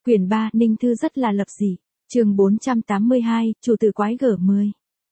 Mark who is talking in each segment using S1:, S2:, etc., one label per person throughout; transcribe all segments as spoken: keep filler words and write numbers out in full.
S1: Quyển ba, Ninh Thư rất là lập dị. Chương bốn trăm tám mươi hai, Chủ tử quái gở mười.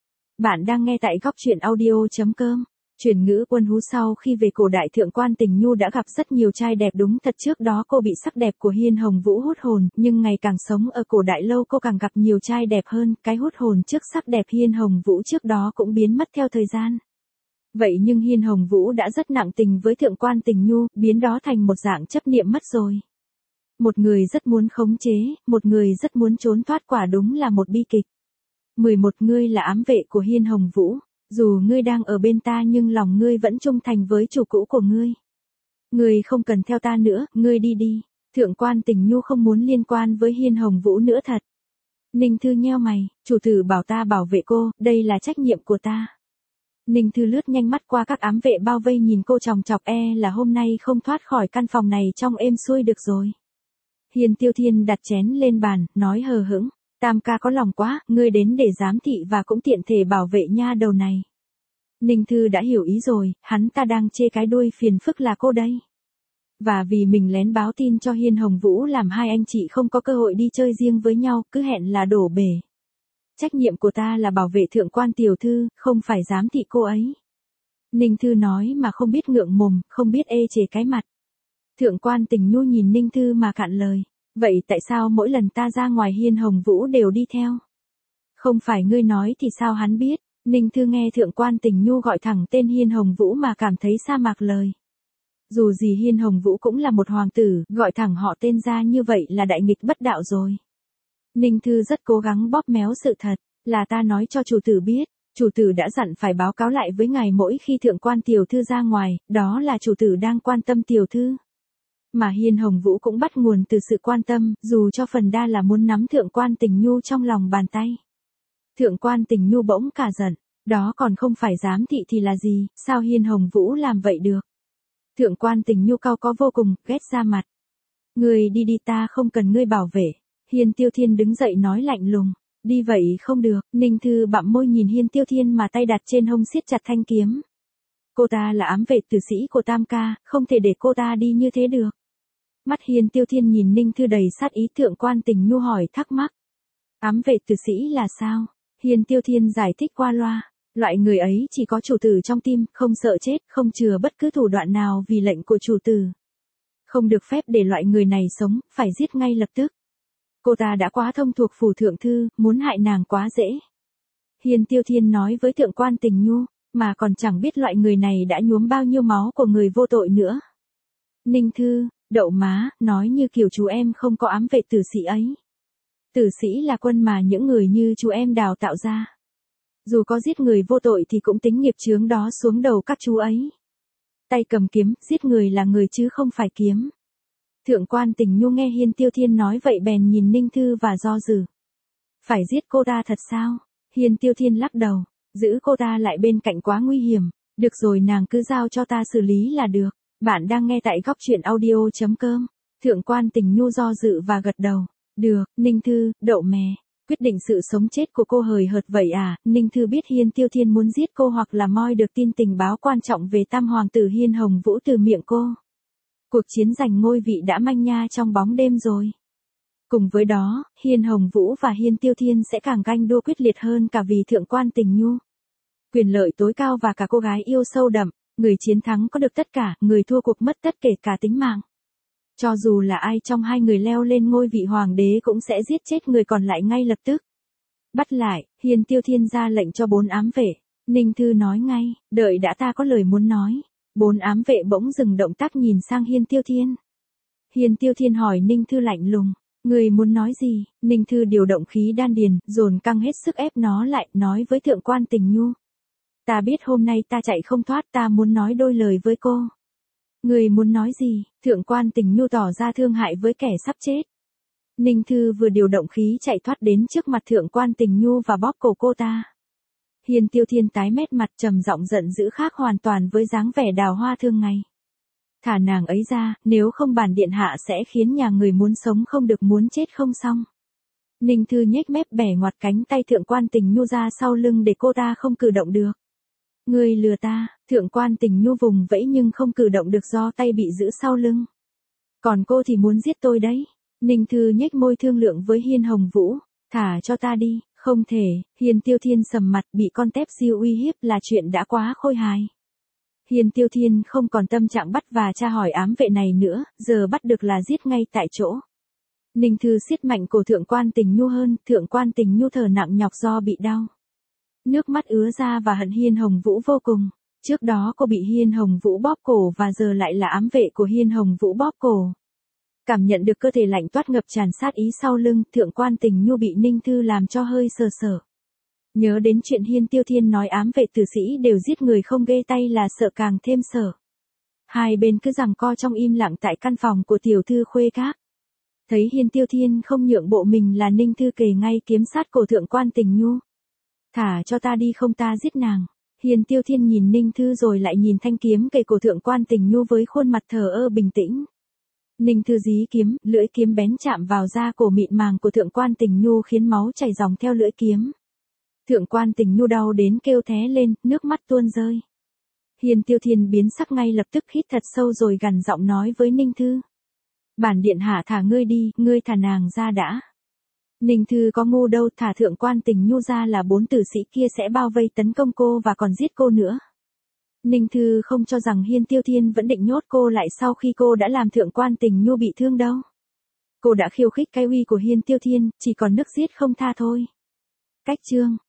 S1: Bạn đang nghe tại góc truyện audio.com. Chuyển ngữ Quân Hú sau khi về cổ đại Thượng quan Tình Nhu đã gặp rất nhiều trai đẹp, đúng thật trước đó cô bị sắc đẹp của Hiên Hồng Vũ hút hồn, nhưng ngày càng sống ở cổ đại lâu cô càng gặp nhiều trai đẹp hơn, cái hút hồn trước sắc đẹp Hiên Hồng Vũ trước đó cũng biến mất theo thời gian. Vậy nhưng Hiên Hồng Vũ đã rất nặng tình với Thượng quan Tình Nhu, biến đó thành một dạng chấp niệm mất rồi. Một người rất muốn khống chế, một người rất muốn trốn thoát, quả đúng là một bi kịch. mười một Ngươi là ám vệ của Hiên Hồng Vũ. Dù ngươi đang ở bên ta nhưng lòng ngươi vẫn trung thành với chủ cũ của ngươi. Ngươi không cần theo ta nữa, ngươi đi đi. Thượng quan Tình Nhu không muốn liên quan với Hiên Hồng Vũ nữa thật. Ninh Thư nheo mày, chủ tử bảo ta bảo vệ cô, đây là trách nhiệm của ta. Ninh Thư lướt nhanh mắt qua các ám vệ bao vây nhìn cô chòng chọc, e là hôm nay không thoát khỏi căn phòng này trong êm xuôi được rồi. Hiên Tiêu Thiên đặt chén lên bàn, nói hờ hững. Tam ca có lòng quá, ngươi đến để giám thị và cũng tiện thể bảo vệ nha đầu này. Ninh Thư đã hiểu ý rồi, hắn ta đang chê cái đuôi phiền phức là cô đây. Và vì mình lén báo tin cho Hiên Hồng Vũ làm hai anh chị không có cơ hội đi chơi riêng với nhau, cứ hẹn là đổ bể. Trách nhiệm của ta là bảo vệ Thượng quan tiểu thư, không phải giám thị cô ấy. Ninh Thư nói mà không biết ngượng mồm, không biết ê chề cái mặt. Thượng quan Tình Nhu nhìn Ninh Thư mà cạn lời. Vậy tại sao mỗi lần ta ra ngoài Hiên Hồng Vũ đều đi theo? Không phải ngươi nói thì sao hắn biết? Ninh Thư nghe Thượng quan Tình Nhu gọi thẳng tên Hiên Hồng Vũ mà cảm thấy sa mạc lời. Dù gì Hiên Hồng Vũ cũng là một hoàng tử, gọi thẳng họ tên ra như vậy là đại nghịch bất đạo rồi. Ninh Thư rất cố gắng bóp méo sự thật, là ta nói cho chủ tử biết, chủ tử đã dặn phải báo cáo lại với ngài mỗi khi Thượng quan tiểu thư ra ngoài, đó là chủ tử đang quan tâm tiểu thư. Mà Hiên Hồng Vũ cũng bắt nguồn từ sự quan tâm, dù cho phần đa là muốn nắm Thượng quan Tình Nhu trong lòng bàn tay. Thượng quan Tình Nhu bỗng cả giận, đó còn không phải giám thị thì là gì, sao Hiên Hồng Vũ làm vậy được? Thượng quan Tình Nhu cau có vô cùng, ghét ra mặt. Ngươi đi đi, ta không cần ngươi bảo vệ. Hiên Tiêu Thiên đứng dậy nói lạnh lùng, đi vậy không được. Ninh Thư bặm môi nhìn Hiên Tiêu Thiên mà tay đặt trên hông siết chặt thanh kiếm. Cô ta là ám vệ tử sĩ của Tam ca, không thể để cô ta đi như thế được. Mắt Hiên Tiêu Thiên nhìn Ninh Thư đầy sát ý. Thượng quan Tình Nhu hỏi thắc mắc. Ám vệ tử sĩ là sao? Hiên Tiêu Thiên giải thích qua loa. Loại người ấy chỉ có chủ tử trong tim, không sợ chết, không chừa bất cứ thủ đoạn nào vì lệnh của chủ tử. Không được phép để loại người này sống, phải giết ngay lập tức. Cô ta đã quá thông thuộc phủ thượng thư, muốn hại nàng quá dễ. Hiên Tiêu Thiên nói với Thượng quan Tình Nhu, mà còn chẳng biết loại người này đã nhuốm bao nhiêu máu của người vô tội nữa. Ninh Thư, đậu má, nói như kiểu chú em không có ám vệ tử sĩ ấy. Tử sĩ là quân mà những người như chú em đào tạo ra. Dù có giết người vô tội thì cũng tính nghiệp chướng đó xuống đầu các chú ấy. Tay cầm kiếm, giết người là người chứ không phải kiếm. Thượng quan Tình Nhu nghe Hiên Tiêu Thiên nói vậy bèn nhìn Ninh Thư và do dự. Phải giết cô ta thật sao? Hiên Tiêu Thiên lắc đầu, giữ cô ta lại bên cạnh quá nguy hiểm. Được rồi, nàng cứ giao cho ta xử lý là được. Bạn đang nghe tại góc truyện audio.com. Thượng quan Tình Nhu do dự và gật đầu. Được, Ninh Thư, đậu mè. Quyết định sự sống chết của cô hời hợt vậy à? Ninh Thư biết Hiên Tiêu Thiên muốn giết cô hoặc là moi được tin tình báo quan trọng về tam hoàng tử Hiên Hồng Vũ từ miệng cô. Cuộc chiến giành ngôi vị đã manh nha trong bóng đêm rồi. Cùng với đó, Hiên Hồng Vũ và Hiên Tiêu Thiên sẽ càng ganh đua quyết liệt hơn cả vì Thượng quan Tình Nhu. Quyền lợi tối cao và cả cô gái yêu sâu đậm, người chiến thắng có được tất cả, người thua cuộc mất tất kể cả tính mạng. Cho dù là ai trong hai người leo lên ngôi vị hoàng đế cũng sẽ giết chết người còn lại ngay lập tức. Bắt lại, Hiên Tiêu Thiên ra lệnh cho bốn ám vệ. Ninh Thư nói ngay, đợi đã, ta có lời muốn nói. Bốn ám vệ bỗng dừng động tác nhìn sang Hiên Tiêu Thiên. Hiên Tiêu Thiên hỏi Ninh Thư lạnh lùng, người muốn nói gì? Ninh Thư điều động khí đan điền, dồn căng hết sức ép nó lại, nói với Thượng quan Tình Nhu. Ta biết hôm nay ta chạy không thoát, ta muốn nói đôi lời với cô. Người muốn nói gì? Thượng quan Tình Nhu tỏ ra thương hại với kẻ sắp chết. Ninh Thư vừa điều động khí chạy thoát đến trước mặt Thượng quan Tình Nhu và bóp cổ cô ta. Hiên Tiêu Thiên tái mét mặt, trầm giọng giận dữ khác hoàn toàn với dáng vẻ đào hoa thường ngày. Thả nàng ấy ra, nếu không bản điện hạ sẽ khiến nhà người muốn sống không được muốn chết không xong. Ninh Thư nhếch mép bẻ ngoặt cánh tay Thượng quan Tình Nhu ra sau lưng để cô ta không cử động được. Ngươi lừa ta. Thượng quan Tình Nhu vùng vẫy nhưng không cử động được do tay bị giữ sau lưng. Còn cô thì muốn giết tôi đấy. Ninh Thư nhếch môi thương lượng với Hiên Hồng Vũ, thả cho ta đi, không thể, Hiên Tiêu Thiên sầm mặt bị con tép diêu uy hiếp là chuyện đã quá khôi hài. Hiên Tiêu Thiên không còn tâm trạng bắt và tra hỏi ám vệ này nữa, giờ bắt được là giết ngay tại chỗ. Ninh Thư siết mạnh cổ Thượng Quan Tình Nhu hơn, Thượng Quan Tình Nhu thở nặng nhọc do bị đau. Nước mắt ứa ra và hận Hiên Hồng Vũ vô cùng. Trước đó cô bị Hiên Hồng Vũ bóp cổ và giờ lại là ám vệ của Hiên Hồng Vũ bóp cổ. Cảm nhận được cơ thể lạnh toát ngập tràn sát ý sau lưng, Thượng Quan Tình Nhu bị Ninh Thư làm cho hơi sờ sờ. Nhớ đến chuyện Hiên Tiêu Thiên nói ám vệ tử sĩ đều giết người không ghê tay là sợ càng thêm sợ. Hai bên cứ giằng co trong im lặng tại căn phòng của tiểu thư Khuê Các. Thấy Hiên Tiêu Thiên không nhượng bộ mình là Ninh Thư kề ngay kiếm sát cổ Thượng Quan Tình Nhu. Thả cho ta đi không ta giết nàng. Hiên Tiêu Thiên nhìn Ninh Thư rồi lại nhìn thanh kiếm kề cổ Thượng Quan Tình Nhu với khuôn mặt thờ ơ bình tĩnh. Ninh Thư dí kiếm, lưỡi kiếm bén chạm vào da cổ mịn màng của Thượng Quan Tình Nhu khiến máu chảy dòng theo lưỡi kiếm. Thượng Quan Tình Nhu đau đến kêu thé lên, nước mắt tuôn rơi. Hiên Tiêu Thiên biến sắc ngay lập tức hít thật sâu rồi gằn giọng nói với Ninh Thư. Bản điện hạ thả ngươi đi, ngươi thả nàng ra đã. Ninh Thư có ngu đâu, thả Thượng Quan Tình Nhu ra là bốn tử sĩ kia sẽ bao vây tấn công cô và còn giết cô nữa. Ninh Thư không cho rằng Hiên Tiêu Thiên vẫn định nhốt cô lại sau khi cô đã làm Thượng Quan Tình Nhu bị thương đâu. Cô đã khiêu khích cái uy của Hiên Tiêu Thiên, chỉ còn nức giết không tha thôi. Cách chương